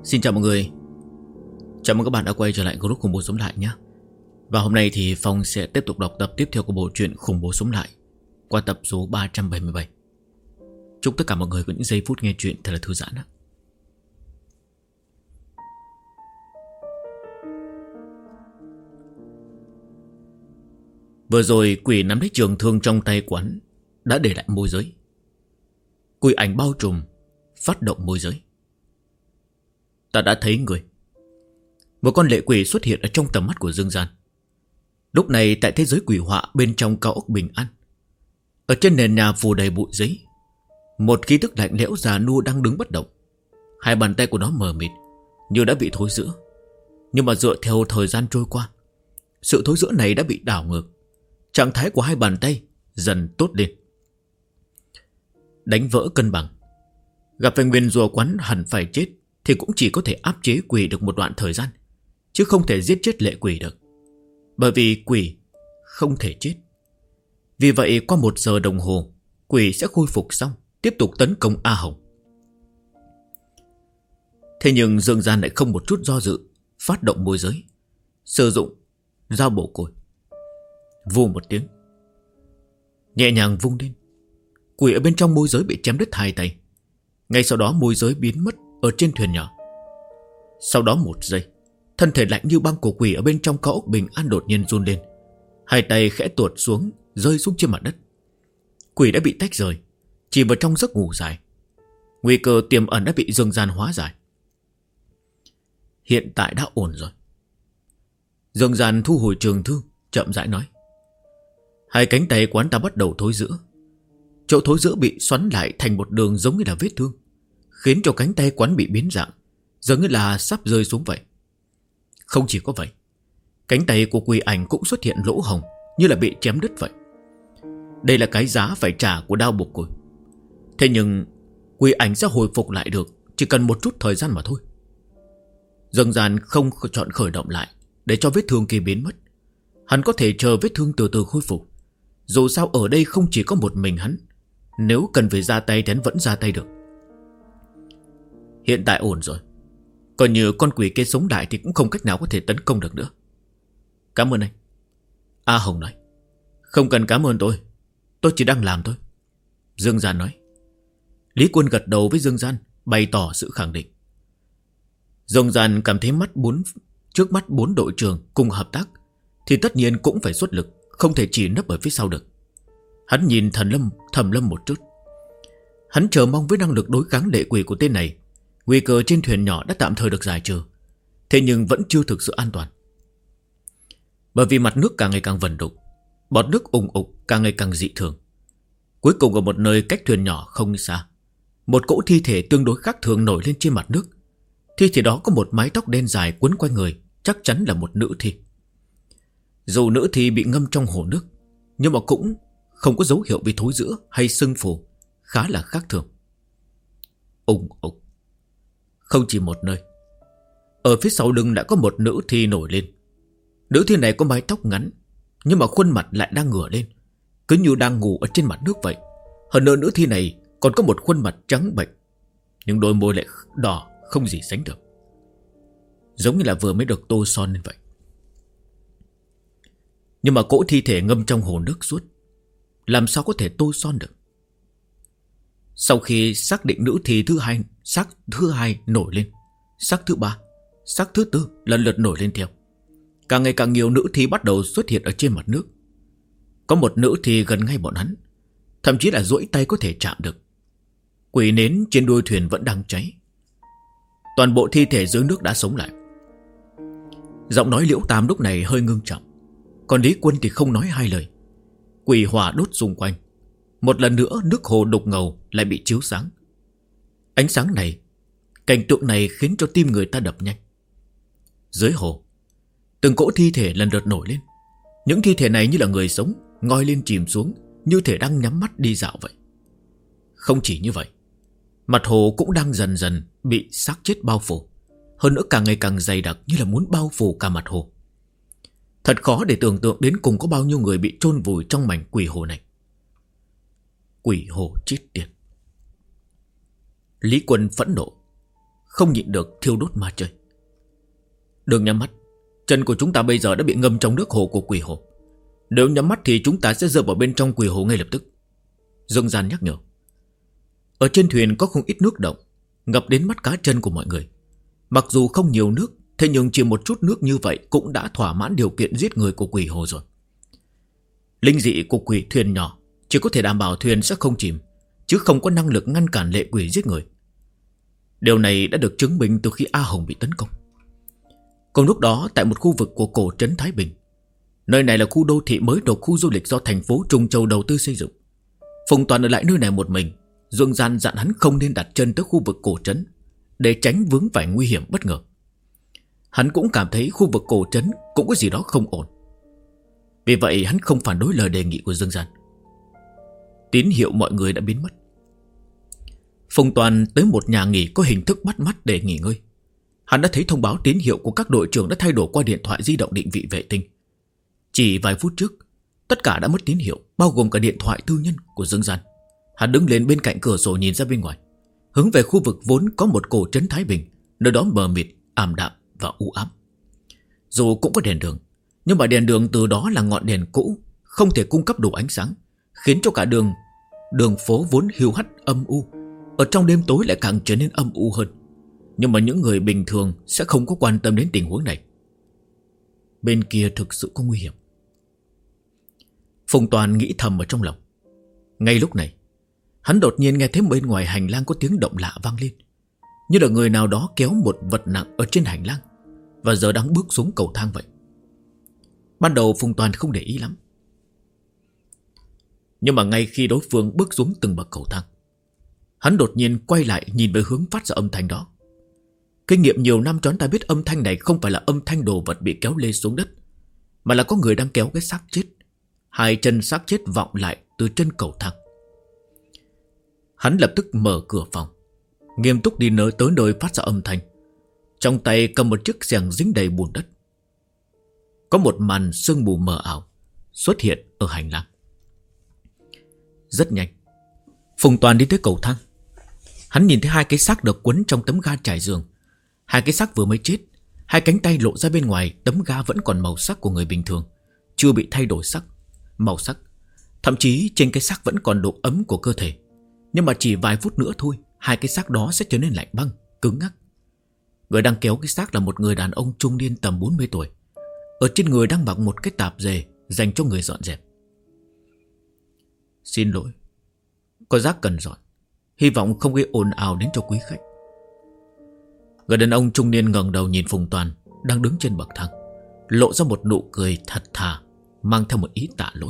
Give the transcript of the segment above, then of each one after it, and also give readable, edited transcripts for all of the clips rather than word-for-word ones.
Xin chào mọi người. Chào mừng các bạn đã quay trở lại group Khủng Bố Sống Lại nhé. Và hôm nay thì Phong sẽ tiếp tục đọc tập tiếp theo của bộ truyện Khủng Bố Sống Lại qua tập số 377. Chúc tất cả mọi người có những giây phút nghe chuyện thật là thư giãn. Vừa rồi quỷ nắm lấy trường thương trong tay quán đã để lại môi giới. Quỷ ảnh bao trùm phát động môi giới. Ta đã thấy người. Một con lệ quỷ xuất hiện ở trong tầm mắt của Dương Gian. Lúc này tại thế giới quỷ họa bên trong cao ốc bình an, ở trên nền nhà phủ đầy bụi giấy, một khí tức lạnh lẽo già nua đang đứng bất động. Hai bàn tay của nó mờ mịt như đã bị thối rữa. Nhưng mà dựa theo thời gian trôi qua, sự thối rữa này đã bị đảo ngược. Trạng thái của hai bàn tay dần tốt lên. Đánh vỡ cân bằng. Gặp phải nguyên rùa quán hẳn phải chết thì cũng chỉ có thể áp chế quỷ được một đoạn thời gian, chứ không thể giết chết lệ quỷ được. Bởi vì quỷ không thể chết. Vì vậy qua 1 giờ đồng hồ, quỷ sẽ khôi phục xong, tiếp tục tấn công A Hồng. Thế nhưng Dương Gian lại không một chút do dự, phát động môi giới, sử dụng dao bổ cối. Vù một tiếng, nhẹ nhàng vung lên, quỷ ở bên trong môi giới bị chém đứt 2 tay. Ngay sau đó môi giới biến mất ở trên thuyền nhỏ. Sau đó 1 giây, thân thể lạnh như băng của quỷ ở bên trong cao ốc bình an đột nhiên run lên. 2 tay khẽ tuột xuống, rơi xuống trên mặt đất. Quỷ đã bị tách rời, chìm vào trong giấc ngủ dài. Nguy cơ tiềm ẩn đã bị Dương Gian hóa giải. Hiện tại đã ổn rồi. Dương Gian thu hồi trường thương, chậm rãi nói. Hai cánh tay quán ta bắt đầu thối rữa. Chỗ thối rữa bị xoắn lại thành một đường giống như là vết thương, khiến cho cánh tay quán bị biến dạng, giống như là sắp rơi xuống vậy. Không chỉ có vậy, cánh tay của quỷ ảnh cũng xuất hiện lỗ hồng, như là bị chém đứt vậy. Đây là cái giá phải trả của đao bổ cối. Thế nhưng quỷ ảnh sẽ hồi phục lại được, chỉ cần một chút thời gian mà thôi. Dương Gian không chọn khởi động lại để cho vết thương kia biến mất. Hắn có thể chờ vết thương từ từ khôi phục. Dù sao ở đây không chỉ có một mình hắn, nếu cần phải ra tay thì hắn vẫn ra tay được. Hiện tại ổn rồi. Còn như con quỷ kia sống lại thì cũng không cách nào có thể tấn công được nữa. Cảm ơn anh. A Hồng nói. Không cần cảm ơn tôi chỉ đang làm thôi. Dương Gian nói. Lý Quân gật đầu với Dương Gian, bày tỏ sự khẳng định. Dương Gian cảm thấy trước mắt 4 đội trưởng cùng hợp tác thì tất nhiên cũng phải xuất lực, không thể chỉ nấp ở phía sau được. Hắn nhìn Thẩm Lâm một chút. Hắn chờ mong với năng lực đối kháng lệ quỷ của tên này, nguy cơ trên thuyền nhỏ đã tạm thời được giải trừ. Thế nhưng vẫn chưa thực sự an toàn. Bởi vì mặt nước càng ngày càng vần đục, bọt nước ùng ục càng ngày càng dị thường. Cuối cùng ở một nơi cách thuyền nhỏ không xa, một cỗ thi thể tương đối khác thường nổi lên trên mặt nước. Thi thể đó có một mái tóc đen dài quấn quanh người, chắc chắn là một nữ thi. Dù nữ thi bị ngâm trong hồ nước, nhưng mà cũng không có dấu hiệu bị thối rữa hay sưng phù, khá là khác thường. Ùng ục. Không chỉ một nơi. Ở phía sau lưng lại có một nữ thi nổi lên. Nữ thi này có mái tóc ngắn, nhưng mà khuôn mặt lại đang ngửa lên, cứ như đang ngủ ở trên mặt nước vậy. Hơn nữa nữ thi này còn có một khuôn mặt trắng bệch, nhưng đôi môi lại đỏ không gì sánh được, giống như là vừa mới được tô son lên vậy. Nhưng mà cỗ thi thể ngâm trong hồ nước suốt, làm sao có thể tô son được? Sau khi xác định nữ thi xác thứ hai nổi lên, xác thứ 3, xác thứ 4 lần lượt nổi lên theo. Càng ngày càng nhiều nữ thi bắt đầu xuất hiện ở trên mặt nước. Có một nữ thi gần ngay bọn hắn, thậm chí là duỗi tay có thể chạm được. Quỷ nến trên đuôi thuyền vẫn đang cháy. Toàn bộ thi thể dưới nước đã sống lại. Giọng nói Liễu Tam lúc này hơi ngưng trọng, còn Lý Quân thì không nói hai lời. Quỷ hỏa đốt xung quanh. Một lần nữa nước hồ đục ngầu lại bị chiếu sáng. Ánh sáng này, cảnh tượng này khiến cho tim người ta đập nhanh. Dưới hồ, từng cỗ thi thể lần lượt nổi lên. Những thi thể này như là người sống, ngoi lên chìm xuống, như thể đang nhắm mắt đi dạo vậy. Không chỉ như vậy, mặt hồ cũng đang dần dần bị xác chết bao phủ. Hơn nữa càng ngày càng dày đặc, như là muốn bao phủ cả mặt hồ. Thật khó để tưởng tượng đến cùng có bao nhiêu người bị chôn vùi trong mảnh quỷ hồ này. Quỷ hồ chết tiệt. Lý Quân phẫn nộ. không nhịn được thiêu đốt ma chơi. Đừng nhắm mắt. Chân của chúng ta bây giờ đã bị ngâm trong nước hồ của quỷ hồ. Nếu nhắm mắt thì chúng ta sẽ rơi vào bên trong quỷ hồ ngay lập tức. Dương Gian nhắc nhở. Ở trên thuyền có không ít nước động, ngập đến mắt cá chân của mọi người. Mặc dù không nhiều nước, thế nhưng chỉ một chút nước như vậy cũng đã thỏa mãn điều kiện giết người của quỷ hồ rồi. Linh dị của quỷ thuyền nhỏ chỉ có thể đảm bảo thuyền sẽ không chìm, chứ không có năng lực ngăn cản lệ quỷ giết người. Điều này đã được chứng minh từ khi A Hồng bị tấn công. Cùng lúc đó, tại một khu vực của cổ trấn Thái Bình, nơi này là khu đô thị mới thuộc khu du lịch do thành phố Trung Châu đầu tư xây dựng. Phùng Toàn ở lại nơi này một mình. Dương Gian dặn hắn không nên đặt chân tới khu vực cổ trấn, để tránh vướng phải nguy hiểm bất ngờ. Hắn cũng cảm thấy khu vực cổ trấn cũng có gì đó không ổn. Vì vậy hắn không phản đối lời đề nghị của Dương Gian. Tín hiệu mọi người đã biến mất. Phùng Toàn tới một nhà nghỉ có hình thức bắt mắt để nghỉ ngơi. Hắn đã thấy thông báo tín hiệu của các đội trưởng đã thay đổi qua điện thoại di động định vị vệ tinh. Chỉ vài phút trước, tất cả đã mất tín hiệu, bao gồm cả điện thoại tư nhân của Dương Gian. Hắn đứng lên bên cạnh cửa sổ nhìn ra bên ngoài, hướng về khu vực vốn có một cổ trấn Thái Bình, nơi đó mờ mịt, ảm đạm và u ám. Dù cũng có đèn đường, nhưng mà đèn đường từ đó là ngọn đèn cũ, không thể cung cấp đủ ánh sáng, khiến cho cả đường phố vốn hiu hắt âm u, ở trong đêm tối lại càng trở nên âm u hơn. Nhưng mà những người bình thường sẽ không có quan tâm đến tình huống này. Bên kia thực sự có nguy hiểm. Phùng Toàn nghĩ thầm ở trong lòng. Ngay lúc này, hắn đột nhiên nghe thấy bên ngoài hành lang có tiếng động lạ vang lên, như là người nào đó kéo một vật nặng ở trên hành lang, và giờ đang bước xuống cầu thang vậy. Ban đầu Phùng Toàn không để ý lắm, nhưng mà ngay khi đối phương bước xuống từng bậc cầu thang, hắn đột nhiên quay lại nhìn về hướng phát ra âm thanh đó. Kinh nghiệm nhiều năm cho hắn ta biết âm thanh này không phải là âm thanh đồ vật bị kéo lê xuống đất, mà là có người đang kéo cái xác chết. Hai chân xác chết vọng lại từ chân cầu thang. Hắn lập tức mở cửa phòng, nghiêm túc đi tới nơi phát ra âm thanh, trong tay cầm một chiếc xẻng dính đầy bùn đất. Có một màn sương mù mờ ảo xuất hiện ở hành lang. Rất nhanh, Phùng Toàn đi tới cầu thang. Hắn nhìn thấy hai cái xác được quấn trong tấm ga trải giường. Hai cái xác vừa mới chết, hai cánh tay lộ ra bên ngoài tấm ga vẫn còn màu sắc của người bình thường, chưa bị thay đổi màu sắc. Thậm chí trên cái xác vẫn còn độ ấm của cơ thể. Nhưng mà chỉ vài phút nữa thôi, hai cái xác đó sẽ trở nên lạnh băng, cứng ngắc. Người đang kéo cái xác là một người đàn ông trung niên tầm 40 tuổi. Ở trên người đang mặc một cái tạp dề dành cho người dọn dẹp. Xin lỗi, có rác cần dọn, hy vọng không gây ồn ào đến cho quý khách. Người đàn ông trung niên ngẩng đầu nhìn Phùng Toàn đang đứng trên bậc thang, lộ ra một nụ cười thật thà, mang theo một ý tạ lỗi.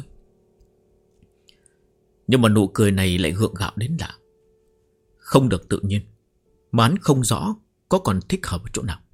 Nhưng mà nụ cười này lại gượng gạo đến lạ, không được tự nhiên, mà hắn không rõ có còn thích hợp ở chỗ nào.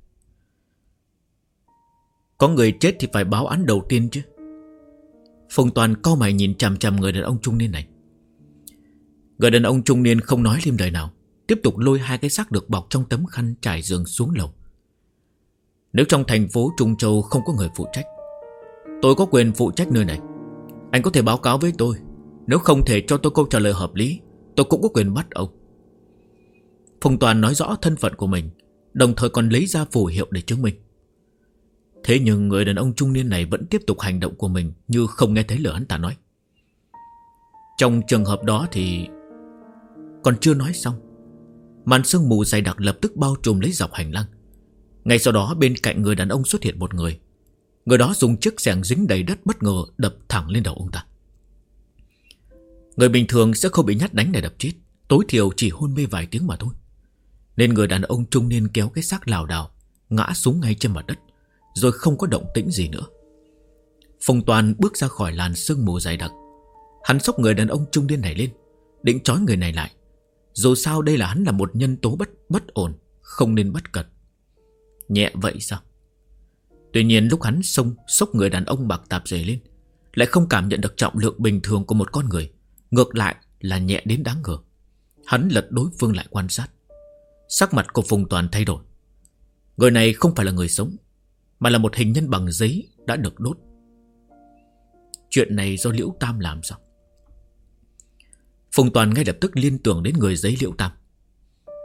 Có người chết thì phải báo án đầu tiên chứ. Phùng Toàn cau mày nhìn chằm chằm người đàn ông trung niên này. Người đàn ông trung niên không nói thêm lời nào, tiếp tục lôi hai cái xác được bọc trong tấm khăn trải giường xuống lầu. Nếu trong thành phố Trung Châu không có người phụ trách, tôi có quyền phụ trách nơi này. Anh có thể báo cáo với tôi. Nếu không thể cho tôi câu trả lời hợp lý, tôi cũng có quyền bắt ông. Phùng Toàn nói rõ thân phận của mình, đồng thời còn lấy ra phù hiệu để chứng minh. Thế nhưng người đàn ông trung niên này vẫn tiếp tục hành động của mình như không nghe thấy lời hắn ta nói. Trong trường hợp đó thì... Còn chưa nói xong, màn sương mù dày đặc lập tức bao trùm lấy dọc hành lang. Ngay sau đó bên cạnh người đàn ông xuất hiện một người. Người đó dùng chiếc xẻng dính đầy đất bất ngờ đập thẳng lên đầu ông ta. Người bình thường sẽ không bị nhát đánh để đập chết, tối thiểu chỉ hôn mê vài tiếng mà thôi. Nên người đàn ông trung niên kéo cái xác lảo đảo ngã xuống ngay trên mặt đất, rồi không có động tĩnh gì nữa. Phùng Toàn bước ra khỏi làn sương mù dày đặc. Hắn xốc người đàn ông trung niên này lên, định trói người này lại. Dù sao đây là hắn là một nhân tố bất ổn, không nên bất cẩn. Nhẹ vậy sao? Tuy nhiên lúc hắn xốc người đàn ông mặc tạp dề lên, lại không cảm nhận được trọng lượng bình thường của một con người, ngược lại là nhẹ đến đáng ngờ. Hắn lật đối phương lại quan sát. Sắc mặt của Phùng Toàn thay đổi. Người này không phải là người sống, mà là một hình nhân bằng giấy đã được đốt. Chuyện này do Liễu Tam làm sao? Phùng Toàn ngay lập tức liên tưởng đến người giấy Liễu Tam.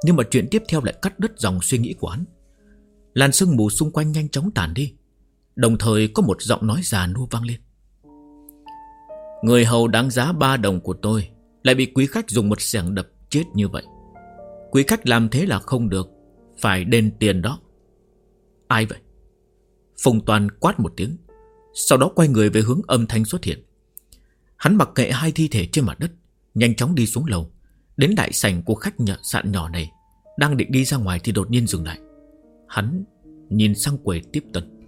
Nhưng mà chuyện tiếp theo lại cắt đứt dòng suy nghĩ của hắn. Làn sương mù xung quanh nhanh chóng tàn đi. Đồng thời có một giọng nói già nua vang lên. Người hầu đáng giá 3 đồng của tôi lại bị quý khách dùng một xẻng đập chết như vậy. Quý khách làm thế là không được, phải đền tiền đó. Ai vậy? Phùng Toàn quát một tiếng, sau đó quay người về hướng âm thanh xuất hiện. Hắn mặc kệ hai thi thể trên mặt đất, nhanh chóng đi xuống lầu, đến đại sảnh của khách sạn nhỏ này. Đang định đi ra ngoài thì đột nhiên dừng lại. Hắn nhìn sang quầy tiếp tân.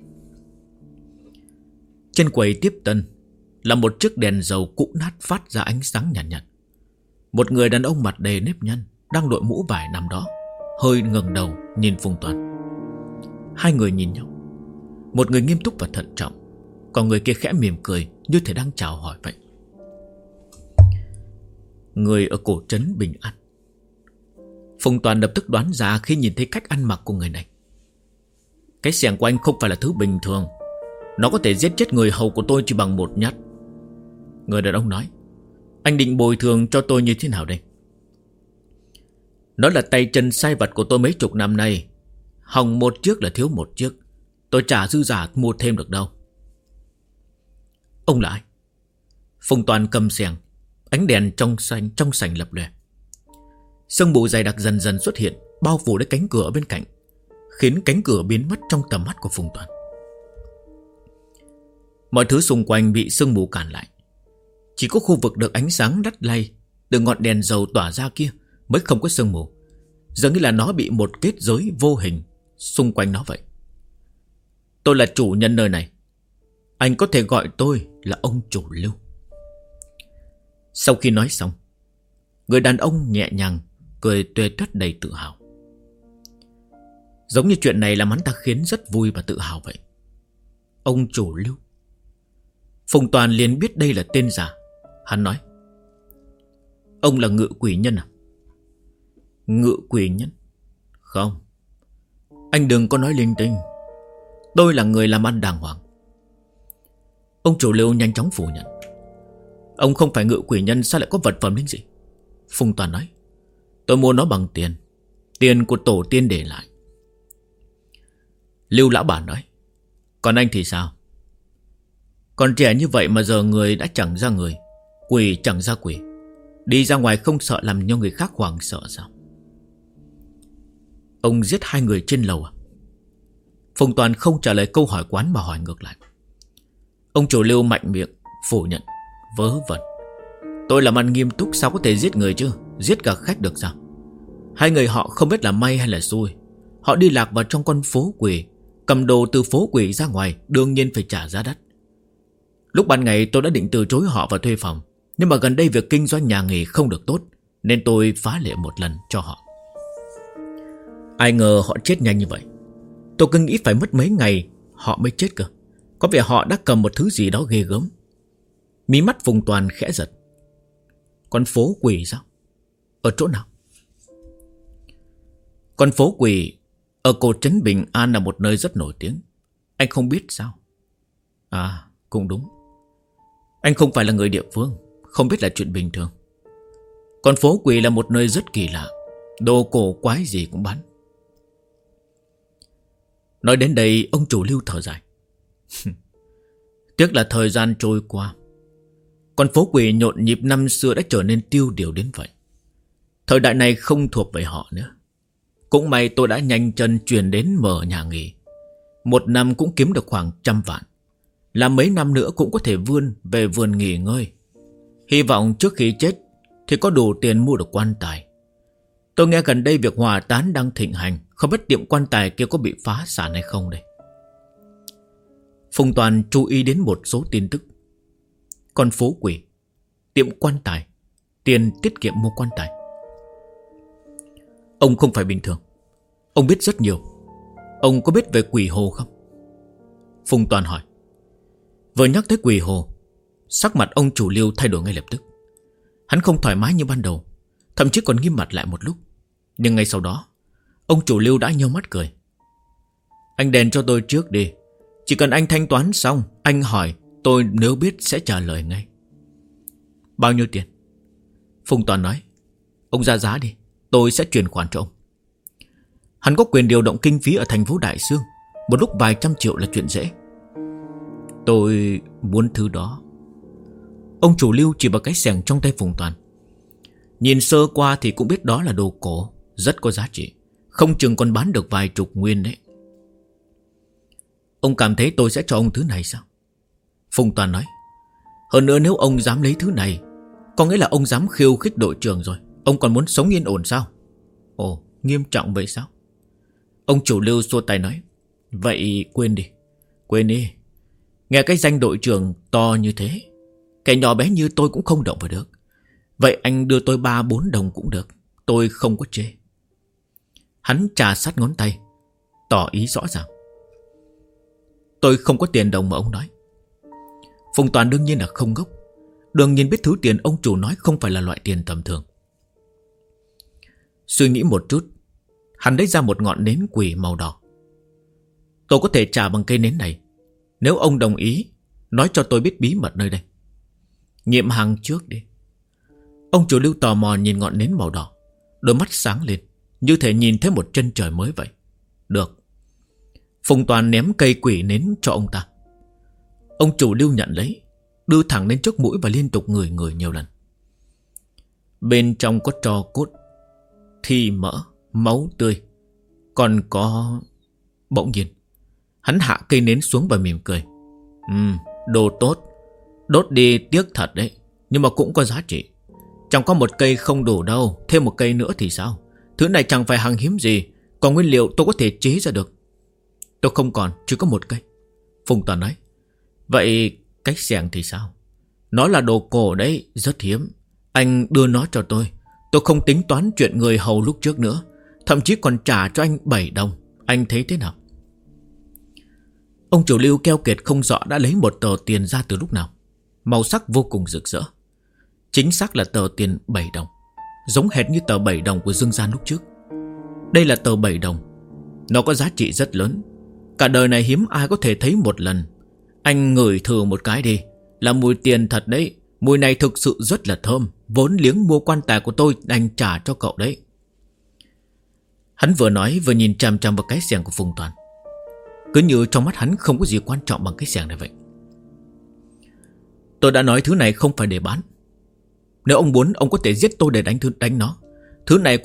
Trên quầy tiếp tân là một chiếc đèn dầu cũ nát phát ra ánh sáng nhàn nhạt. Một người đàn ông mặt đầy nếp nhăn đang đội mũ vải nằm đó, hơi ngẩng đầu nhìn Phùng Toàn. Hai người nhìn nhau, một người nghiêm túc và thận trọng, còn người kia khẽ mỉm cười như thể đang chào hỏi vậy. Người ở cổ trấn Bình An. Phùng Toàn lập tức đoán ra khi nhìn thấy cách ăn mặc của người này. Cái xẻng của anh không phải là thứ bình thường, nó có thể giết chết người hầu của tôi chỉ bằng một nhát. Người đàn ông nói, anh định bồi thường cho tôi như thế nào đây? Nó là tay chân sai vặt của tôi mấy chục năm nay. Hỏng một chiếc là thiếu một chiếc, tôi chả dư giả mua thêm được đâu. Ông là ai? Phùng Toàn cầm xẻng, ánh đèn trong sảnh lập lòe. Sương mù dày đặc dần dần xuất hiện, bao phủ lấy cánh cửa ở bên cạnh, khiến cánh cửa biến mất trong tầm mắt của Phùng Toàn. Mọi thứ xung quanh bị sương mù cản lại. Chỉ có khu vực được ánh sáng đắt lay từ ngọn đèn dầu tỏa ra kia mới không có sương mù, dường như là nó bị một kết giới vô hình xung quanh nó vậy. Tôi là chủ nhân nơi này, anh có thể gọi tôi là ông chủ Lưu. Sau khi nói xong, người đàn ông nhẹ nhàng cười tuê toét đầy tự hào. Giống như chuyện này làm hắn ta khiến rất vui và tự hào vậy. Ông chủ Lưu. Phùng Toàn liền biết đây là tên giả. Hắn nói, ông là Ngự Quỷ Nhân à? Ngự Quỷ Nhân? Không, anh đừng có nói linh tinh. Tôi là người làm ăn đàng hoàng. Ông chủ Lưu nhanh chóng phủ nhận. Ông không phải Ngự Quỷ Nhân, sao lại có vật phẩm linh dị? Phùng Toàn nói, tôi mua nó bằng tiền, tiền của tổ tiên để lại. Lưu lão bản nói, còn anh thì sao? Còn trẻ như vậy mà giờ người đã chẳng ra người, quỷ chẳng ra quỷ, đi ra ngoài không sợ làm cho người khác hoảng sợ sao? Ông giết 2 người trên lầu à? Phùng Toàn không trả lời câu hỏi quán mà hỏi ngược lại. Ông chủ Lưu mạnh miệng phủ nhận, vớ vẩn. Tôi làm ăn nghiêm túc, sao có thể giết người chứ? Giết cả khách được sao? 2 người họ không biết là may hay là xui. Họ đi lạc vào trong con phố quỷ, cầm đồ từ phố quỷ ra ngoài, đương nhiên phải trả giá đắt. Lúc ban ngày tôi đã định từ chối họ và thuê phòng, nhưng mà gần đây việc kinh doanh nhà nghỉ không được tốt, nên tôi phá lệ một lần cho họ. Ai ngờ họ chết nhanh như vậy. Tôi cứ nghĩ phải mất mấy ngày họ mới chết cơ. Có vẻ họ đã cầm một thứ gì đó ghê gớm. Mí mắt Phùng Toàn khẽ giật. Con phố quỷ sao? Ở chỗ nào? Con phố quỷ ở cổ trấn Bình An là một nơi rất nổi tiếng. Anh không biết sao? À, cũng đúng. Anh không phải là người địa phương, không biết là chuyện bình thường. Con phố quỷ là một nơi rất kỳ lạ, đồ cổ quái gì cũng bán. Nói đến đây, ông chủ Lưu thở dài. Tiếc là thời gian trôi qua, con phố quỷ nhộn nhịp năm xưa đã trở nên tiêu điều đến vậy. Thời đại này không thuộc về họ nữa. Cũng may tôi đã nhanh chân chuyển đến mở nhà nghỉ. Một năm cũng kiếm được khoảng 100 vạn. Làm mấy năm nữa cũng có thể vươn về vườn nghỉ ngơi. Hy vọng trước khi chết thì có đủ tiền mua được quan tài. Tôi nghe gần đây việc hỏa táng đang thịnh hành, không biết tiệm quan tài kia có bị phá sản hay không đây. Phùng Toàn chú ý đến một số tin tức. Con phố quỷ, tiệm quan tài, tiền tiết kiệm mua quan tài. Ông không phải bình thường. Ông biết rất nhiều. Ông có biết về quỷ hồ không? Phùng Toàn hỏi. Vừa nhắc tới quỷ hồ, sắc mặt ông chủ Lưu thay đổi ngay lập tức. Hắn không thoải mái như ban đầu, thậm chí còn nghiêm mặt lại một lúc. Nhưng ngay sau đó, ông chủ Lưu đã nheo mắt cười. Anh đền cho tôi trước đi. Chỉ cần anh thanh toán xong, anh hỏi, tôi nếu biết sẽ trả lời ngay. Bao nhiêu tiền? Phùng Toàn nói. Ông ra giá đi, tôi sẽ chuyển khoản cho ông. Hắn có quyền điều động kinh phí ở thành phố Đại Xương. Một lúc vài trăm triệu là chuyện dễ. Tôi muốn thứ đó. Ông chủ Lưu chỉ vào cái xẻng trong tay Phùng Toàn. Nhìn sơ qua thì cũng biết đó là đồ cổ, rất có giá trị. Không chừng còn bán được vài chục nguyên đấy. Ông cảm thấy tôi sẽ cho ông thứ này sao? Phùng Toàn nói. Hơn nữa nếu ông dám lấy thứ này, có nghĩa là ông dám khiêu khích đội trưởng rồi. Ông còn muốn sống yên ổn sao? Ồ, nghiêm trọng vậy sao? Ông chủ Lưu xua tay nói. Vậy quên đi. Quên đi. Nghe cái danh đội trưởng to như thế, kẻ nhỏ bé như tôi cũng không động vào được. Vậy anh đưa tôi 3-4 đồng cũng được. Tôi không có chê. Hắn trà sát ngón tay, tỏ ý rõ ràng. Tôi không có tiền đồng mà ông nói. Phùng Toàn đương nhiên là không ngốc. Đương nhiên biết thứ tiền ông chủ nói không phải là loại tiền tầm thường. Suy nghĩ một chút, hắn lấy ra một ngọn nến quỷ màu đỏ. Tôi có thể trả bằng cây nến này, nếu ông đồng ý nói cho tôi biết bí mật nơi đây. Nhiệm hàng trước đi. Ông chủ Lưu tò mò nhìn ngọn nến màu đỏ, đôi mắt sáng lên, như thể nhìn thấy một chân trời mới vậy. Được. Phùng Toàn ném cây quỷ nến cho ông ta. Ông chủ Lưu nhận lấy, đưa thẳng lên trước mũi và liên tục ngửi nhiều lần. Bên trong có tro cốt, thi mỡ, máu tươi, còn có... Bỗng nhiên hắn hạ cây nến xuống và mỉm cười. Đồ tốt. Đốt đi tiếc thật đấy, nhưng mà cũng có giá trị. Chẳng có một cây không đủ đâu, thêm một cây nữa thì sao? Thứ này chẳng phải hàng hiếm gì, còn nguyên liệu tôi có thể chế ra được. Tôi không còn, chỉ có một cây. Phùng Toàn nói. Vậy cái xẻng thì sao? Nó là đồ cổ đấy, rất hiếm. Anh đưa nó cho tôi. Tôi không tính toán chuyện người hầu lúc trước nữa, thậm chí còn trả cho anh 7 đồng. Anh thấy thế nào? Ông chủ Lưu keo kiệt không rõ đã lấy một tờ tiền ra từ lúc nào. Màu sắc vô cùng rực rỡ. Chính xác là tờ tiền 7 đồng, giống hệt như tờ 7 đồng của Dương Gian lúc trước. Đây là tờ 7 đồng. Nó có giá trị rất lớn. Cả đời này hiếm ai có thể thấy một lần. Anh ngửi thử một cái đi. Là mùi tiền thật đấy. Mùi này thực sự rất là thơm. Vốn liếng mua quan tài của tôi đành trả cho cậu đấy. Hắn vừa nói vừa nhìn chằm chằm vào cái xẻng của Phùng Toàn. Cứ như trong mắt hắn không có gì quan trọng bằng cái xẻng này vậy. Tôi đã nói thứ này không phải để bán. Nếu ông muốn, ông có thể giết tôi để đánh nó. Thứ này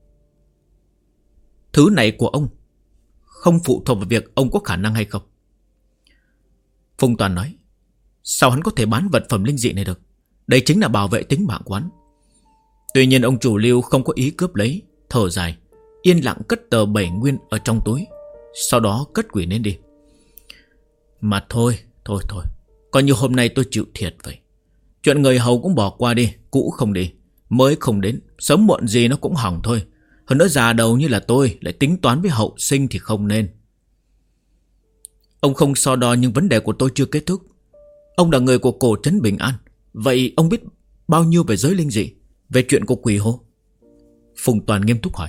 của ông không phụ thuộc vào việc ông có khả năng hay không. Phùng Toàn nói. Sao hắn có thể bán vật phẩm linh dị này được? Đây chính là bảo vệ tính mạng của hắn. Tuy nhiên ông chủ Lưu không có ý cướp lấy, thở dài, yên lặng cất tờ 7 nguyên ở trong túi, sau đó cất quỷ nến đi. Mà thôi, coi như hôm nay tôi chịu thiệt vậy. Chuyện người hầu cũng bỏ qua đi, cũ không đi, mới không đến, sớm muộn gì nó cũng hỏng thôi. Hơn nữa già đầu như là tôi lại tính toán với hậu sinh thì không nên. Ông không so đo, nhưng vấn đề của tôi chưa kết thúc. Ông là người của cổ trấn Bình An, vậy ông biết bao nhiêu về giới linh dị, về chuyện của quỷ hô? Phùng Toàn nghiêm túc hỏi.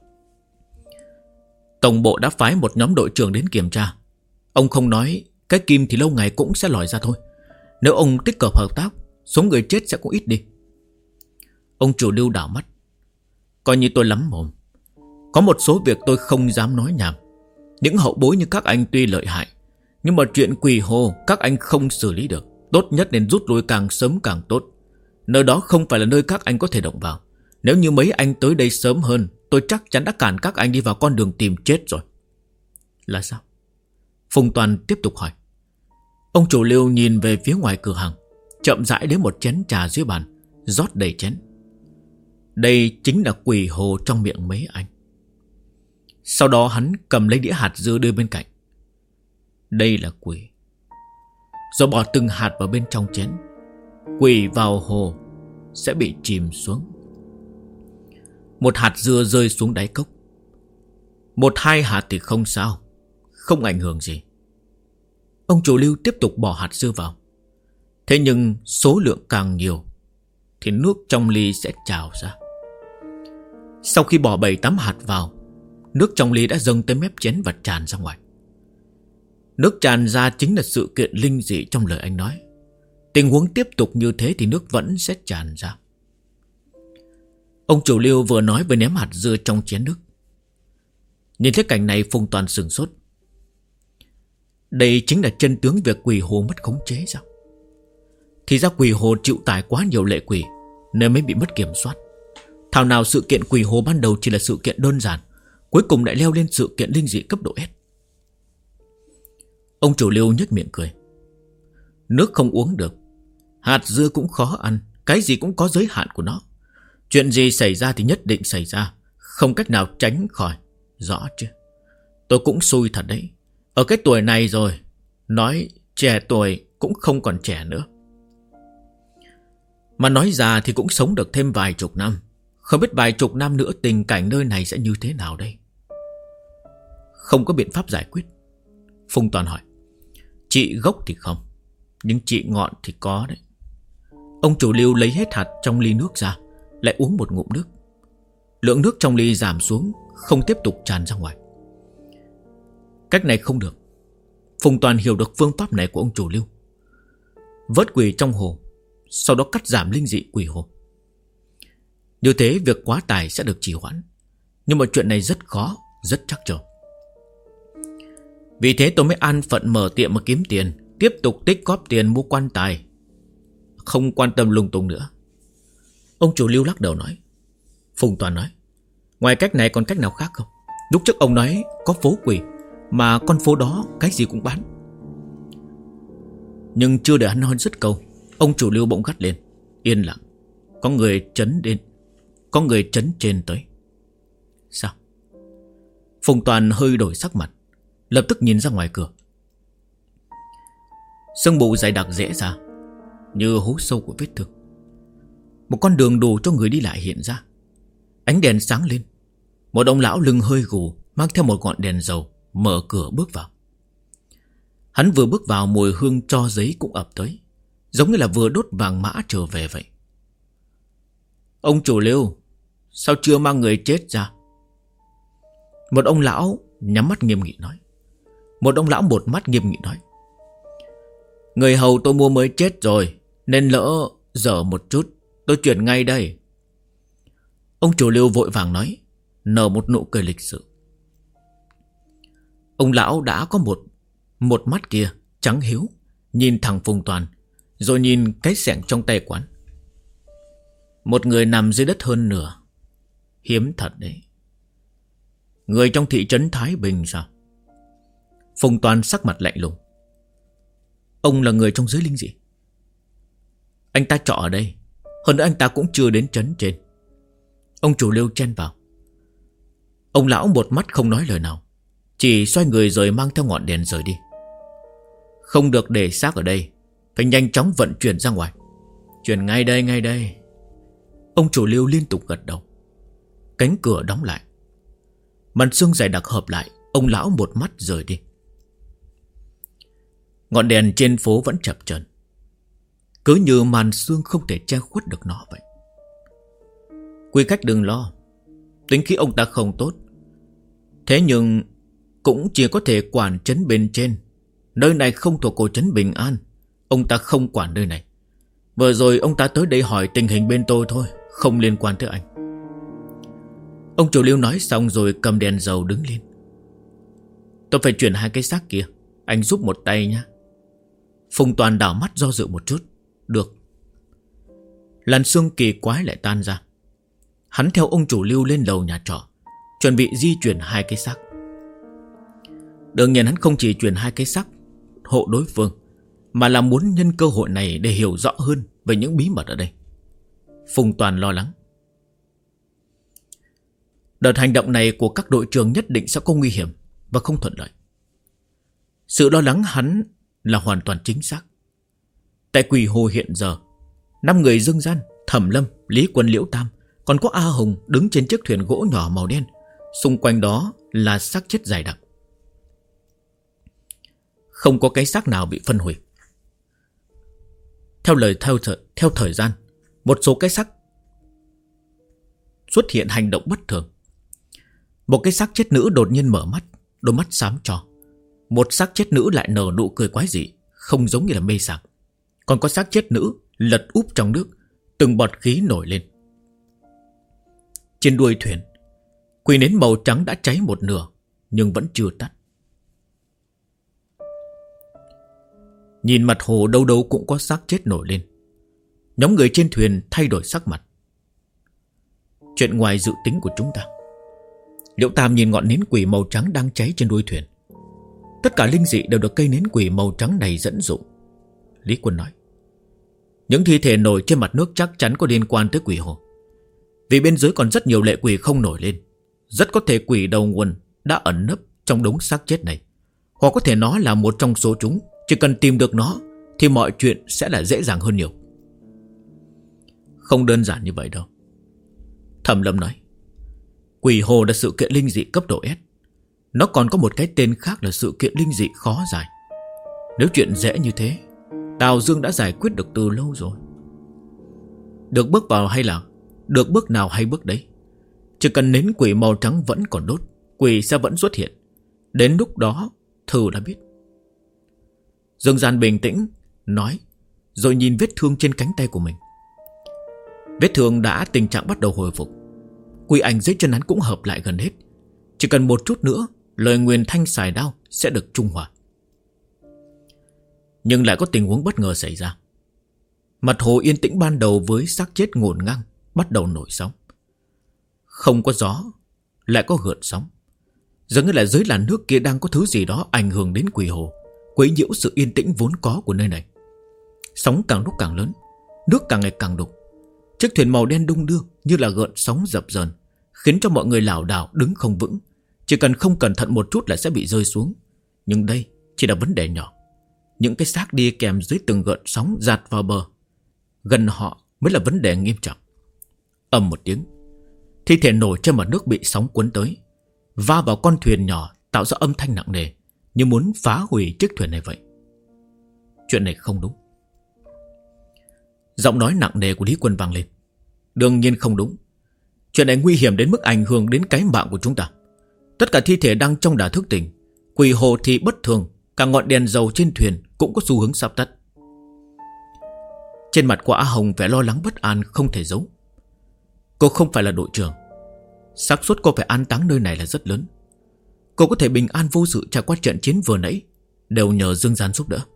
Tổng bộ đã phái một nhóm đội trưởng đến kiểm tra. Ông không nói, cái kim thì lâu ngày cũng sẽ lòi ra thôi. Nếu ông tích cực hợp tác, số người chết sẽ cũng ít đi. Ông chủ Lưu đảo mắt. Coi như tôi lắm mồm. Có một số việc tôi không dám nói nhảm. Những hậu bối như các anh tuy lợi hại, nhưng mà chuyện quỷ hồ các anh không xử lý được. Tốt nhất nên rút lui càng sớm càng tốt. Nơi đó không phải là nơi các anh có thể động vào. Nếu như mấy anh tới đây sớm hơn, tôi chắc chắn đã cản các anh đi vào con đường tìm chết rồi. Là sao? Phùng Toàn tiếp tục hỏi. Ông chủ Lưu nhìn về phía ngoài cửa hàng, chậm rãi đến một chén trà dưới bàn, rót đầy chén. Đây chính là quỷ hồ trong miệng mấy anh. Sau đó hắn cầm lấy đĩa hạt dưa đưa bên cạnh. Đây là quỷ. Rồi bỏ từng hạt vào bên trong chén. Quỷ vào hồ sẽ bị chìm xuống. Một hạt dưa rơi xuống đáy cốc. 1-2 hạt thì không sao, không ảnh hưởng gì. Ông chủ Lưu tiếp tục bỏ hạt dưa vào. Thế nhưng số lượng càng nhiều thì nước trong ly sẽ trào ra. Sau khi bỏ 7-8 hạt vào, nước trong ly đã dâng tới mép chén và tràn ra ngoài. Nước tràn ra chính là sự kiện linh dị trong lời anh nói. Tình huống tiếp tục như thế thì nước vẫn sẽ tràn ra. Ông chủ Lưu vừa nói vừa ném hạt dưa trong chén nước. Nhìn thấy cảnh này, Phùng Toàn sửng sốt. Đây chính là chân tướng việc quỷ hồ mất khống chế sao? Thì ra quỷ hồ chịu tải quá nhiều lệ quỷ nên mới bị mất kiểm soát. Thảo nào sự kiện quỷ hồ ban đầu chỉ là sự kiện đơn giản, cuối cùng lại leo lên sự kiện linh dị cấp độ S. Ông chủ Lưu nhếch miệng cười. Nước không uống được, hạt dưa cũng khó ăn, cái gì cũng có giới hạn của nó. Chuyện gì xảy ra thì nhất định xảy ra, không cách nào tránh khỏi. Rõ chưa? Tôi cũng xui thật đấy. Ở cái tuổi này rồi, nói trẻ tuổi cũng không còn trẻ nữa. Mà nói già thì cũng sống được thêm vài chục năm. Không biết vài chục năm nữa tình cảnh nơi này sẽ như thế nào đây? Không có biện pháp giải quyết. Phùng Toàn hỏi. Trị gốc thì không, nhưng trị ngọn thì có đấy. Ông chủ Lưu lấy hết hạt trong ly nước ra, lại uống một ngụm nước. Lượng nước trong ly giảm xuống, không tiếp tục tràn ra ngoài. Cách này không được. Phùng Toàn hiểu được phương pháp này của ông chủ Lưu. Vớt quỷ trong hồ, sau đó cắt giảm linh dị quỷ hồ. Như thế việc quá tải sẽ được trì hoãn. Nhưng mà chuyện này rất khó, rất trắc trở. Vì thế tôi mới an phận mở tiệm mà kiếm tiền, tiếp tục tích góp tiền mua quan tài, không quan tâm lung tung nữa. Ông chủ Lưu lắc đầu nói. Phùng Toàn nói. Ngoài cách này còn cách nào khác không? Lúc trước ông nói có phố quỷ, mà con phố đó cái gì cũng bán. Nhưng chưa để hắn nói dứt câu, ông chủ Lưu bỗng gắt lên. Yên lặng. Có người chấn trên tới. Sao? Phùng Toàn hơi đổi sắc mặt, lập tức nhìn ra ngoài cửa. Sương mù dày đặc rẽ ra như hố sâu của vết thương. Một con đường đủ cho người đi lại hiện ra. Ánh đèn sáng lên. Một ông lão lưng hơi gù, mang theo một ngọn đèn dầu, mở cửa bước vào. Hắn vừa bước vào, mùi hương tro giấy cũng ập tới, giống như là vừa đốt vàng mã trở về vậy. Ông chủ Lưu, sao chưa mang người chết ra? Một ông lão nhắm mắt nghiêm nghị nói. Một mắt nghiêm nghị nói. Người hầu tôi mua mới chết rồi, nên lỡ dở một chút, tôi chuyển ngay đây. Ông chủ Lưu vội vàng nói, nở một nụ cười lịch sự. Ông lão đã có một mắt kia trắng hiếu, nhìn thẳng Phùng Toàn, rồi nhìn cái xẻng trong tay quán. Một người nằm dưới đất hơn nửa, hiếm thật đấy. Người trong thị trấn Thái Bình sao? Phùng Toàn sắc mặt lạnh lùng. Ông là người trong giới linh dị. Anh ta trọ ở đây, hơn nữa anh ta cũng chưa đến trấn trên. Ông chủ Lưu chen vào. Ông lão một mắt không nói lời nào, chỉ xoay người rồi mang theo ngọn đèn rời đi. Không được để xác ở đây, phải nhanh chóng vận chuyển ra ngoài. Chuyển ngay đây, ngay đây. Ông chủ Lưu liên tục gật đầu. Cánh cửa đóng lại, màn sương dày đặc hợp lại. Ông lão một mắt rời đi. Ngọn đèn trên phố vẫn chập chờn, cứ như màn sương không thể che khuất được nó vậy. Quý khách đừng lo, tính khí ông ta không tốt, thế nhưng cũng chỉ có thể quản trấn bên trên. Nơi này không thuộc cổ trấn Bình An, ông ta không quản nơi này. Vừa rồi ông ta tới đây hỏi tình hình bên tôi thôi, không liên quan tới anh. Ông chủ Lưu nói xong rồi cầm đèn dầu đứng lên. Tôi phải chuyển 2 cái xác kia, anh giúp một tay nhé. Phùng Toàn đảo mắt do dự một chút. Được. Làn sương kỳ quái lại tan ra. Hắn theo ông chủ Lưu lên lầu nhà trọ, chuẩn bị di chuyển 2 cái xác. Đương nhiên hắn không chỉ chuyển 2 cái xác hộ đối phương, mà là muốn nhân cơ hội này để hiểu rõ hơn về những bí mật ở đây. Phùng Toàn lo lắng. Đợt hành động này của các đội trưởng nhất định sẽ có nguy hiểm và không thuận lợi. Sự lo lắng hắn là hoàn toàn chính xác. Tại quỷ hồ hiện giờ, 5 người Dương Gian, Thẩm Lâm, Lý Quân, Liễu Tam, còn có A Hồng đứng trên chiếc thuyền gỗ nhỏ màu đen. Xung quanh đó là xác chết dày đặc. Không có cái xác nào bị phân hủy. Theo thời gian, một số cái xác xuất hiện hành động bất thường. Một cái xác chết nữ đột nhiên mở mắt, đôi mắt xám cho. Một xác chết nữ lại nở nụ cười quái dị, không giống như là mê sảng. Còn có xác chết nữ lật úp trong nước, từng bọt khí nổi lên. Trên đuôi thuyền, quỷ nến màu trắng đã cháy một nửa, nhưng vẫn chưa tắt. Nhìn mặt hồ đâu đâu cũng có xác chết nổi lên. Nhóm người trên thuyền thay đổi sắc mặt. Chuyện ngoài dự tính của chúng ta. Liễu Tam nhìn ngọn nến quỷ màu trắng đang cháy trên đuôi thuyền. Tất cả linh dị đều được cây nến quỷ màu trắng này dẫn dụ. Lý Quân nói, những thi thể nổi trên mặt nước chắc chắn có liên quan tới quỷ hồ. Vì bên dưới còn rất nhiều lệ quỷ không nổi lên. Rất có thể quỷ đầu nguồn đã ẩn nấp trong đống xác chết này. Hoặc có thể nó là một trong số chúng. Chỉ cần tìm được nó thì mọi chuyện sẽ là dễ dàng hơn nhiều. Không đơn giản như vậy đâu. Thẩm Lâm nói, quỷ hồ là sự kiện linh dị cấp độ S. Nó còn có một cái tên khác là sự kiện linh dị khó giải. Nếu chuyện dễ như thế, Tào Dương đã giải quyết được từ lâu rồi. Được bước vào hay là được bước nào hay bước đấy. Chỉ cần nến quỷ màu trắng vẫn còn đốt, quỷ sẽ vẫn xuất hiện. Đến lúc đó thử đã biết. Dương Gian bình tĩnh nói, rồi nhìn vết thương trên cánh tay của mình. Vết thương đã tình trạng bắt đầu hồi phục. Quỷ ảnh dưới chân hắn cũng hợp lại gần hết. Chỉ cần một chút nữa, lời nguyền thanh xài đao sẽ được trung hòa. Nhưng lại có tình huống bất ngờ xảy ra. Mặt hồ yên tĩnh ban đầu với xác chết ngổn ngang bắt đầu nổi sóng. Không có gió, lại có gợn sóng. Giống như là dưới làn nước kia đang có thứ gì đó ảnh hưởng đến quỷ hồ, quấy nhiễu sự yên tĩnh vốn có của nơi này. Sóng càng lúc càng lớn, nước càng ngày càng đục. Chiếc thuyền màu đen đung đưa như là gợn sóng dập dờn, khiến cho mọi người lảo đảo đứng không vững. Chỉ cần không cẩn thận một chút là sẽ bị rơi xuống. Nhưng đây chỉ là vấn đề nhỏ. Những cái xác đi kèm dưới từng gợn sóng dạt vào bờ, gần họ mới là vấn đề nghiêm trọng. Ầm một tiếng, thi thể nổi trên mặt nước bị sóng cuốn tới, va vào con thuyền nhỏ, tạo ra âm thanh nặng nề, như muốn phá hủy chiếc thuyền này vậy. Chuyện này không đúng. Giọng nói nặng nề của Lý Quân vang lên. Đương nhiên không đúng. Chuyện này nguy hiểm đến mức ảnh hưởng đến cái mạng của chúng ta. Tất cả thi thể đang trong đà thức tỉnh. Quỷ hồ thì bất thường. Cả ngọn đèn dầu trên thuyền cũng có xu hướng sắp tắt. Trên mặt của A Hồng vẻ lo lắng bất an không thể giấu. Cô không phải là đội trưởng. Xác suất cô phải an táng nơi này là rất lớn. Cô có thể bình an vô sự trải qua trận chiến vừa nãy đều nhờ Dương Gian giúp đỡ.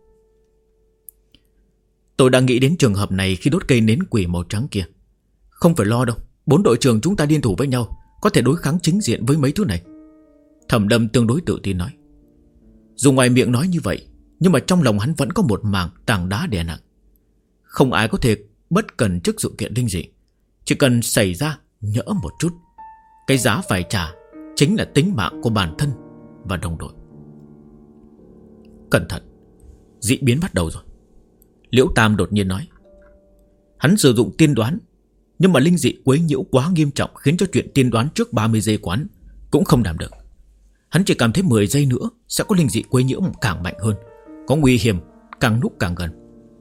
Tôi đang nghĩ đến trường hợp này khi đốt cây nến quỷ màu trắng kia. Không phải lo đâu. 4 đội trưởng chúng ta liên thủ với nhau, có thể đối kháng chính diện với mấy thứ này. Thẩm Lâm tương đối tự tin nói. Dù ngoài miệng nói như vậy, nhưng mà trong lòng hắn vẫn có một mảng tảng đá đè nặng. Không ai có thể bất cần trước sự kiện linh dị. Chỉ cần xảy ra nhỡ một chút, cái giá phải trả chính là tính mạng của bản thân và đồng đội. Cẩn thận, dị biến bắt đầu rồi. Liễu Tam đột nhiên nói. Hắn sử dụng tiên đoán, nhưng mà linh dị quấy nhiễu quá nghiêm trọng, khiến cho chuyện tiên đoán trước 30 giây quán cũng không làm được. Hắn chỉ cảm thấy 10 giây nữa sẽ có linh dị quấy nhiễu càng mạnh hơn, có nguy hiểm càng lúc càng gần.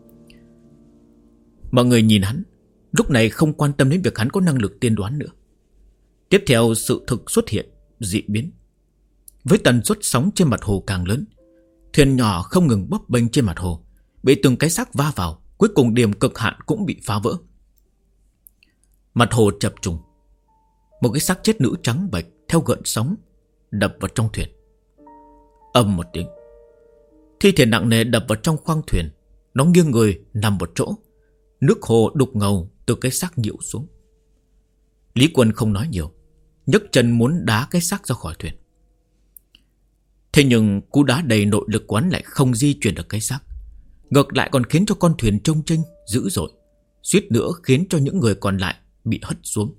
Mọi người nhìn hắn, lúc này không quan tâm đến việc hắn có năng lực tiên đoán nữa. Tiếp theo sự thực xuất hiện, dị biến. Với tần suất sóng trên mặt hồ càng lớn, thuyền nhỏ không ngừng bấp bênh trên mặt hồ, bị từng cái xác va vào, cuối cùng điểm cực hạn cũng bị phá vỡ. Mặt hồ chập trùng. Một cái xác chết nữ trắng bệch theo gợn sóng đập vào trong thuyền. Ầm một tiếng, thi thể nặng nề đập vào trong khoang thuyền. Nó nghiêng người nằm một chỗ. Nước hồ đục ngầu từ cái xác nhiễu xuống. Lý Quân không nói nhiều, nhấc chân muốn đá cái xác ra khỏi thuyền. Thế nhưng cú đá đầy nội lực quán lại không di chuyển được cái xác, ngược lại còn khiến cho con thuyền trông chênh dữ dội, suýt nữa khiến cho những người còn lại bị hất xuống.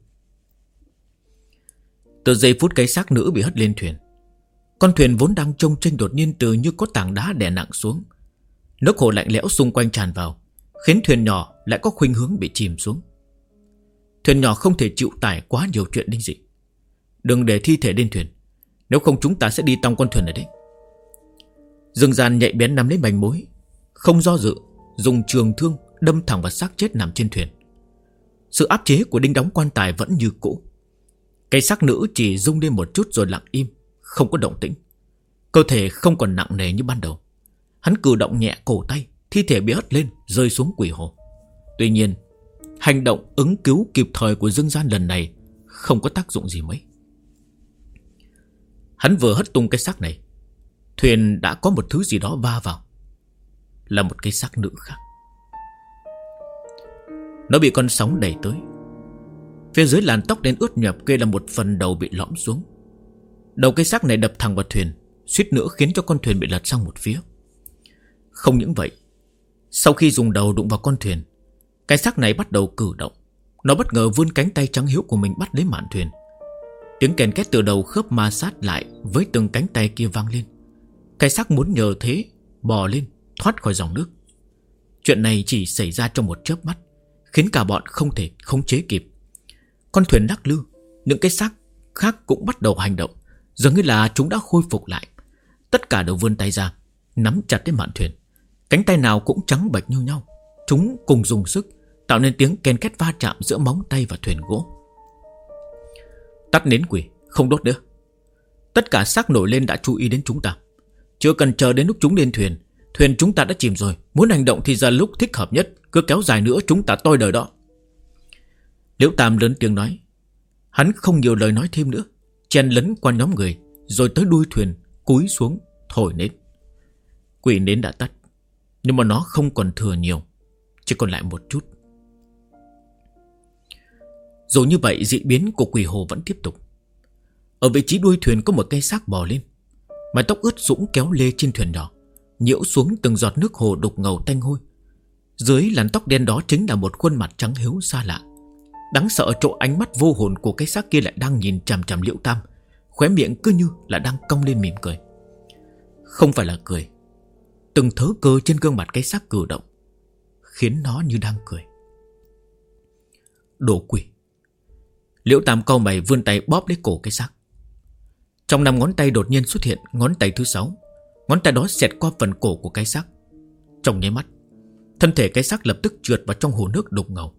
Từ giây phút cái xác nữ bị hất lên thuyền, con thuyền vốn đang trông chênh đột nhiên từ như có tảng đá đè nặng xuống. Nước hồ lạnh lẽo xung quanh tràn vào, khiến thuyền nhỏ lại có khuynh hướng bị chìm xuống. Thuyền nhỏ không thể chịu tải quá nhiều chuyện linh dị. Đừng để thi thể lên thuyền, nếu không chúng ta sẽ đi tông con thuyền này đấy. Dương Gian nhạy bén nắm lấy manh mối, không do dự, dùng trường thương đâm thẳng vào xác chết nằm trên thuyền. Sự áp chế của đinh đóng quan tài vẫn như cũ. Cái xác nữ chỉ rung lên một chút rồi lặng im, không có động tĩnh. Cơ thể không còn nặng nề như ban đầu. Hắn cử động nhẹ cổ tay, thi thể bị hất lên rơi xuống quỷ hồ. Tuy nhiên, hành động ứng cứu kịp thời của Dương Gian lần này không có tác dụng gì mấy. Hắn vừa hất tung cái xác này, thuyền đã có một thứ gì đó va vào. Là một cái xác nữ khác. Nó bị con sóng đẩy tới. Phía dưới làn tóc đen ướt nhẹp kia là một phần đầu bị lõm xuống. Đầu cái xác này đập thẳng vào thuyền, suýt nữa khiến cho con thuyền bị lật sang một phía. Không những vậy, sau khi dùng đầu đụng vào con thuyền, cái xác này bắt đầu cử động. Nó bất ngờ vươn cánh tay trắng hiếu của mình bắt lấy mạn thuyền. Tiếng kèn két từ đầu khớp ma sát lại với từng cánh tay kia vang lên. Cái xác muốn nhờ thế bò lên, thoát khỏi dòng nước. Chuyện này chỉ xảy ra trong một chớp mắt, khiến cả bọn không thể khống chế kịp. Con thuyền lắc lư, những cái xác khác cũng bắt đầu hành động, dường như là chúng đã khôi phục lại. Tất cả đều vươn tay ra, nắm chặt lấy mạn thuyền. Cánh tay nào cũng trắng bệch như nhau. Chúng cùng dùng sức, tạo nên tiếng ken két va chạm giữa móng tay và thuyền gỗ. Tắt nến quỷ, không đốt nữa. Tất cả xác nổi lên đã chú ý đến chúng ta. Chưa cần chờ đến lúc chúng lên thuyền. Thuyền chúng ta đã chìm rồi. Muốn hành động thì giờ lúc thích hợp nhất. Cứ kéo dài nữa chúng ta toi đời đó. Liễu Tam lớn tiếng nói. Hắn không nhiều lời nói thêm nữa, chen lấn qua nhóm người, rồi tới đuôi thuyền, cúi xuống thổi nến. Quỷ nến đã tắt, nhưng mà nó không còn thừa nhiều, chỉ còn lại một chút. Dù như vậy, dị biến của quỷ hồ vẫn tiếp tục. Ở vị trí đuôi thuyền có một cây xác bò lên. Mái tóc ướt sũng kéo lê trên thuyền nhỏ, nhiễu xuống từng giọt nước hồ đục ngầu tanh hôi. Dưới làn tóc đen đó chính là một khuôn mặt trắng hiếu xa lạ. Đáng sợ ở chỗ ánh mắt vô hồn của cái xác kia lại đang nhìn chằm chằm Liễu Tam, khóe miệng cứ như là đang cong lên mỉm cười. Không phải là cười, từng thớ cơ trên gương mặt cái xác cử động, khiến nó như đang cười. Đồ quỷ. Liễu Tam cau mày vươn tay bóp lấy cổ cái xác. Trong 5 ngón tay đột nhiên xuất hiện ngón tay thứ 6. Ngón tay đó xẹt qua phần cổ của cái xác. Trong nháy mắt, thân thể cái xác lập tức trượt vào trong hồ nước đục ngầu.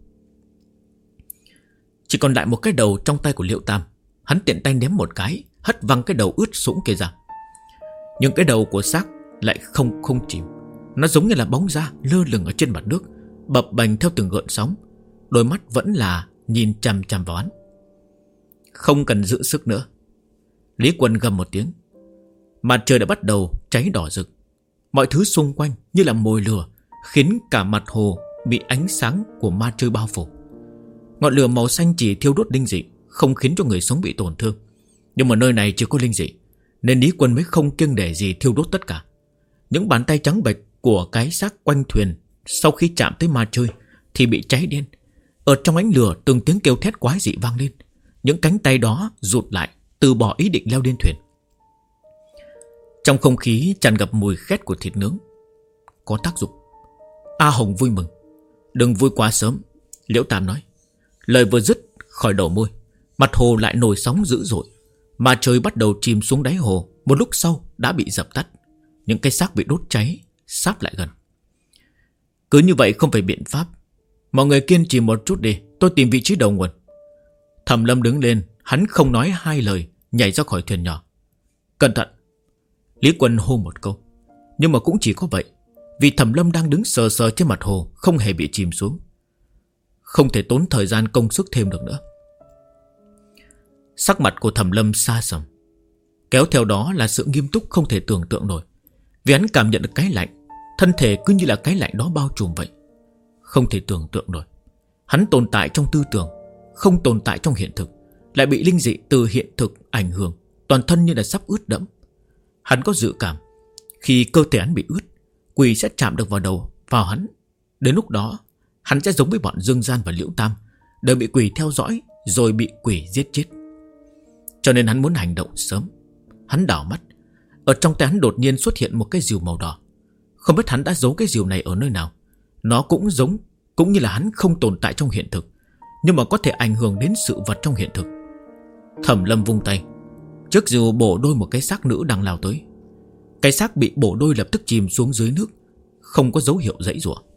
Chỉ còn lại một cái đầu trong tay của Liễu Tam. Hắn tiện tay ném một cái, hất văng cái đầu ướt sũng kia ra. Nhưng cái đầu của xác lại không chìm. Nó giống như là bóng da lơ lửng ở trên mặt nước, bập bềnh theo từng gợn sóng. Đôi mắt vẫn là nhìn chằm chằm vào hắn. Không cần giữ sức nữa. Lý Quân gầm một tiếng. Mặt trời đã bắt đầu cháy đỏ rực. Mọi thứ xung quanh như là mồi lửa, khiến cả mặt hồ bị ánh sáng của ma chơi bao phủ. Ngọn lửa màu xanh chỉ thiêu đốt linh dị, không khiến cho người sống bị tổn thương. Nhưng mà nơi này chưa có linh dị, nên Lý Quân mới không kiêng nể gì thiêu đốt tất cả. Những bàn tay trắng bệch của cái xác quanh thuyền sau khi chạm tới ma chơi thì bị cháy đen. Ở trong ánh lửa từng tiếng kêu thét quái dị vang lên. Những cánh tay đó rụt lại, từ bỏ ý định leo lên thuyền. Trong không khí tràn ngập mùi khét của thịt nướng. Có tác dụng. A Hồng vui mừng. Đừng vui quá sớm, Liễu Tam nói. Lời vừa dứt khỏi đầu môi, mặt hồ lại nổi sóng dữ dội. Mà trời bắt đầu chìm xuống đáy hồ. Một lúc sau đã bị dập tắt. Những cái xác bị đốt cháy sáp lại gần. Cứ như vậy không phải biện pháp. Mọi người kiên trì một chút đi, tôi tìm vị trí đầu nguồn. Thẩm Lâm đứng lên, hắn không nói hai lời, nhảy ra khỏi thuyền nhỏ. Cẩn thận. Lý Quân hô một câu. Nhưng mà cũng chỉ có vậy, vì Thẩm Lâm đang đứng sờ sờ trên mặt hồ, không hề bị chìm xuống. Không thể tốn thời gian công sức thêm được nữa. Sắc mặt của Thẩm Lâm xa sầm, kéo theo đó là sự nghiêm túc không thể tưởng tượng nổi. Vì hắn cảm nhận được cái lạnh, thân thể cứ như là cái lạnh đó bao trùm vậy. Không thể tưởng tượng nổi. Hắn tồn tại trong tư tưởng, không tồn tại trong hiện thực, lại bị linh dị từ hiện thực ảnh hưởng, toàn thân như là sắp ướt đẫm. Hắn có dự cảm, khi cơ thể hắn bị ướt, quỷ sẽ chạm được vào hắn. Đến lúc đó, hắn sẽ giống với bọn Dương Gian và Liễu Tam, đều bị quỷ theo dõi rồi bị quỷ giết chết. Cho nên hắn muốn hành động sớm. Hắn đảo mắt, ở trong tay hắn đột nhiên xuất hiện một cái rìu màu đỏ. Không biết hắn đã giấu cái rìu này ở nơi nào. Nó cũng như là hắn không tồn tại trong hiện thực, nhưng mà có thể ảnh hưởng đến sự vật trong hiện thực. Thẩm Lâm vung tay, chiếc rìu bổ đôi một cái xác nữ đang lao tới. Cái xác bị bổ đôi lập tức chìm xuống dưới nước, không có dấu hiệu giãy giụa.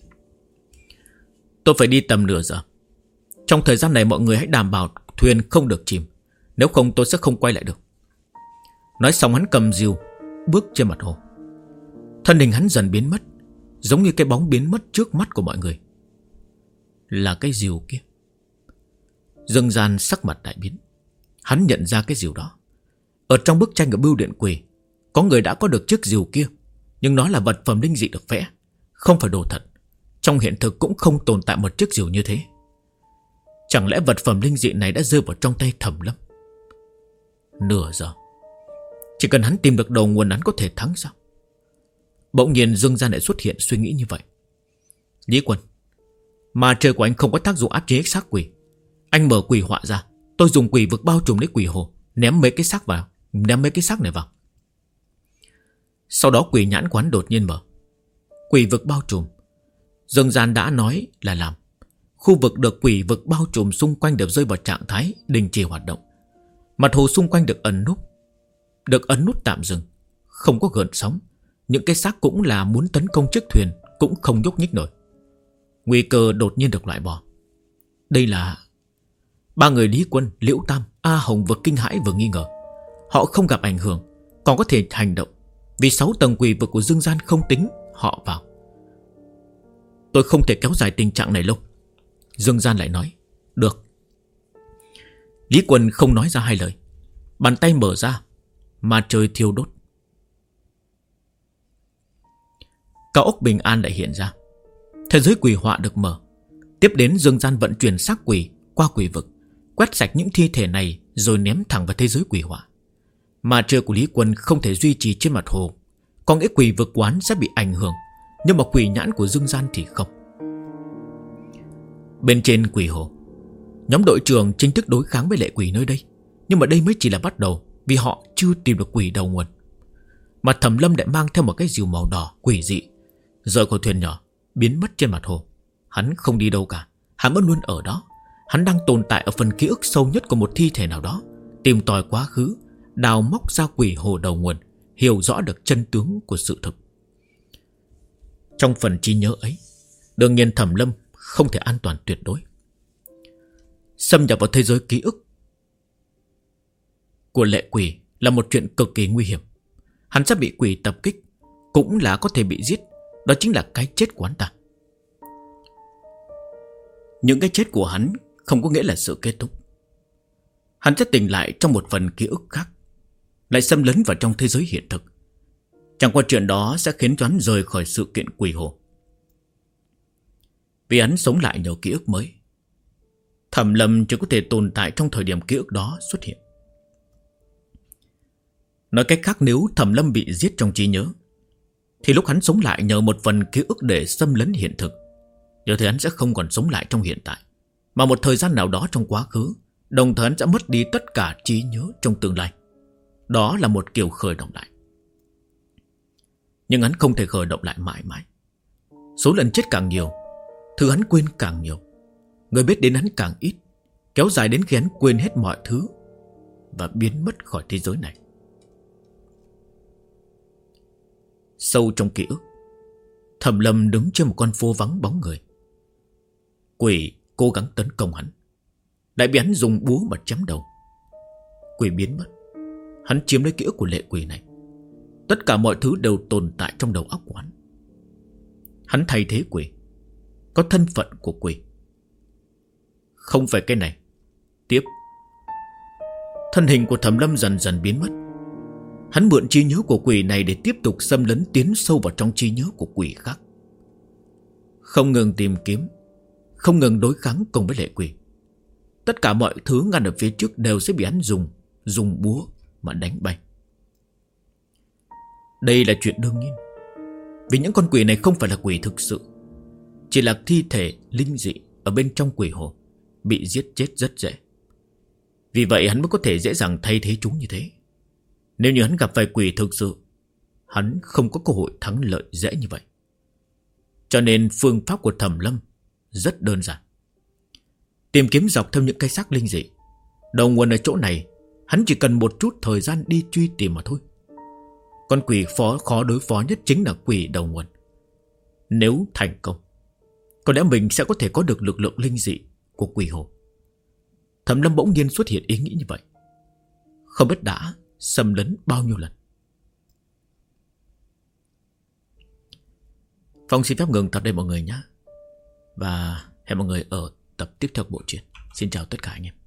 Tôi phải đi tầm nửa giờ. Trong thời gian này mọi người hãy đảm bảo thuyền không được chìm, nếu không tôi sẽ không quay lại được. Nói xong hắn cầm rìu bước trên mặt hồ. Thân hình hắn dần biến mất, giống như cái bóng biến mất trước mắt của mọi người. Là cái rìu kia. Dương Gian sắc mặt đại biến. Hắn nhận ra cái rìu đó. Ở trong bức tranh ở bưu điện quỷ, có người đã có được chiếc rìu kia, nhưng nó là vật phẩm linh dị được vẽ, không phải đồ thật. Trong hiện thực cũng không tồn tại một chiếc rìu như thế. Chẳng lẽ vật phẩm linh dị này đã rơi vào trong tay Thẩm Lâm? Nửa giờ, chỉ cần hắn tìm được đầu nguồn, hắn có thể thắng sao? Bỗng nhiên Dương Gian lại xuất hiện suy nghĩ như vậy. Lý Quân, mà trời của anh không có tác dụng áp chế xác quỷ. Anh mở quỷ họa ra, tôi dùng quỷ vực bao trùm lấy quỷ hồ, ném mấy cái xác vào, ném mấy cái xác này vào. Sau đó quỷ nhãn quán đột nhiên mở. Quỷ vực bao trùm, Dương Gian đã nói là làm. Khu vực được quỷ vực bao trùm xung quanh đều rơi vào trạng thái đình chỉ hoạt động. Mặt hồ xung quanh được ấn nút tạm dừng, không có gợn sóng. Những cái xác cũng là muốn tấn công chiếc thuyền cũng không nhúc nhích nổi. Nguy cơ đột nhiên được loại bỏ. Đây là... Ba người Lý Quân, Liễu Tam, A Hồng vừa kinh hãi vừa nghi ngờ. Họ không gặp ảnh hưởng, còn có thể hành động, vì 6 tầng quỷ vực của Dương Gian không tính họ vào. Tôi không thể kéo dài tình trạng này lâu. Dương Gian lại nói. Được. Lý Quân không nói ra hai lời. Bàn tay mở ra, mà trời thiêu đốt. Cao ốc bình an lại hiện ra. Thế giới quỷ họa được mở. Tiếp đến Dương Gian vận chuyển xác quỷ qua quỷ vực, quét sạch những thi thể này rồi ném thẳng vào thế giới quỷ họa. Mà trời của Lý Quân không thể duy trì trên mặt hồ, có nghĩa quỷ vực quán sẽ bị ảnh hưởng, nhưng mà quỷ nhãn của Dương Gian thì không. Bên trên quỷ hồ, nhóm đội trưởng chính thức đối kháng với lệ quỷ nơi đây. Nhưng mà đây mới chỉ là bắt đầu, vì họ chưa tìm được quỷ đầu nguồn. Mà Thẩm Lâm lại mang theo một cái rìu màu đỏ quỷ dị, rời khỏi thuyền nhỏ, biến mất trên mặt hồ. Hắn không đi đâu cả, hắn vẫn luôn ở đó. Hắn đang tồn tại ở phần ký ức sâu nhất của một thi thể nào đó, tìm tòi quá khứ, đào móc ra quỷ hồ đầu nguồn, hiểu rõ được chân tướng của sự thực. Trong phần trí nhớ ấy, đương nhiên Thẩm Lâm không thể an toàn tuyệt đối. Xâm nhập vào thế giới ký ức của lệ quỷ là một chuyện cực kỳ nguy hiểm. Hắn sẽ bị quỷ tập kích, cũng là có thể bị giết. Đó chính là cái chết của hắn ta. Những cái chết của hắn không có nghĩa là sự kết thúc. Hắn sẽ tỉnh lại trong một phần ký ức khác, lại xâm lấn vào trong thế giới hiện thực. Chẳng qua chuyện đó sẽ khiến cho hắn rời khỏi sự kiện quỷ hồ. Vì hắn sống lại nhờ ký ức mới, Thẩm Lâm chỉ có thể tồn tại trong thời điểm ký ức đó xuất hiện. Nói cách khác, nếu Thẩm Lâm bị giết trong trí nhớ, thì lúc hắn sống lại nhờ một phần ký ức để xâm lấn hiện thực, giờ thì hắn sẽ không còn sống lại trong hiện tại, mà một thời gian nào đó trong quá khứ. Đồng thời hắn sẽ mất đi tất cả trí nhớ trong tương lai. Đó là một kiểu khởi động lại. Nhưng hắn không thể khởi động lại mãi mãi. Số lần chết càng nhiều, thứ hắn quên càng nhiều, người biết đến hắn càng ít, kéo dài đến khi hắn quên hết mọi thứ và biến mất khỏi thế giới này. Sâu trong ký ức, Thẩm Lâm đứng trên một con phố vắng bóng người. Quỷ cố gắng tấn công hắn, lại bị hắn dùng búa mà chém đầu. Quỷ biến mất. Hắn chiếm lấy ký ức của lệ quỷ này. Tất cả mọi thứ đều tồn tại trong đầu óc của hắn. Hắn thay thế quỷ, có thân phận của quỷ. Không phải cái này. Tiếp, thân hình của Thẩm Lâm dần dần biến mất. Hắn mượn trí nhớ của quỷ này để tiếp tục xâm lấn tiến sâu vào trong trí nhớ của quỷ khác. Không ngừng tìm kiếm, không ngừng đối kháng cùng với lệ quỷ. Tất cả mọi thứ ngăn ở phía trước đều sẽ bị hắn dùng búa mà đánh bay. Đây là chuyện đương nhiên, vì những con quỷ này không phải là quỷ thực sự, chỉ là thi thể linh dị ở bên trong quỷ hồ, bị giết chết rất dễ. Vì vậy hắn mới có thể dễ dàng thay thế chúng như thế. Nếu như hắn gặp phải quỷ thực sự, hắn không có cơ hội thắng lợi dễ như vậy. Cho nên phương pháp của Thẩm Lâm rất đơn giản. Tìm kiếm dọc theo những cái xác linh dị. Đầu nguồn ở chỗ này, hắn chỉ cần một chút thời gian đi truy tìm mà thôi. Con quỷ khó đối phó nhất chính là quỷ đầu nguồn. Nếu thành công, có lẽ mình sẽ có thể có được lực lượng linh dị của quỷ hồ. Thẩm Lâm bỗng nhiên xuất hiện ý nghĩ như vậy. Không biết đã xâm lấn bao nhiêu lần. Phong xin phép ngừng tập đây mọi người nhé. Và hẹn mọi người ở tập tiếp theo của bộ truyện. Xin chào tất cả anh em.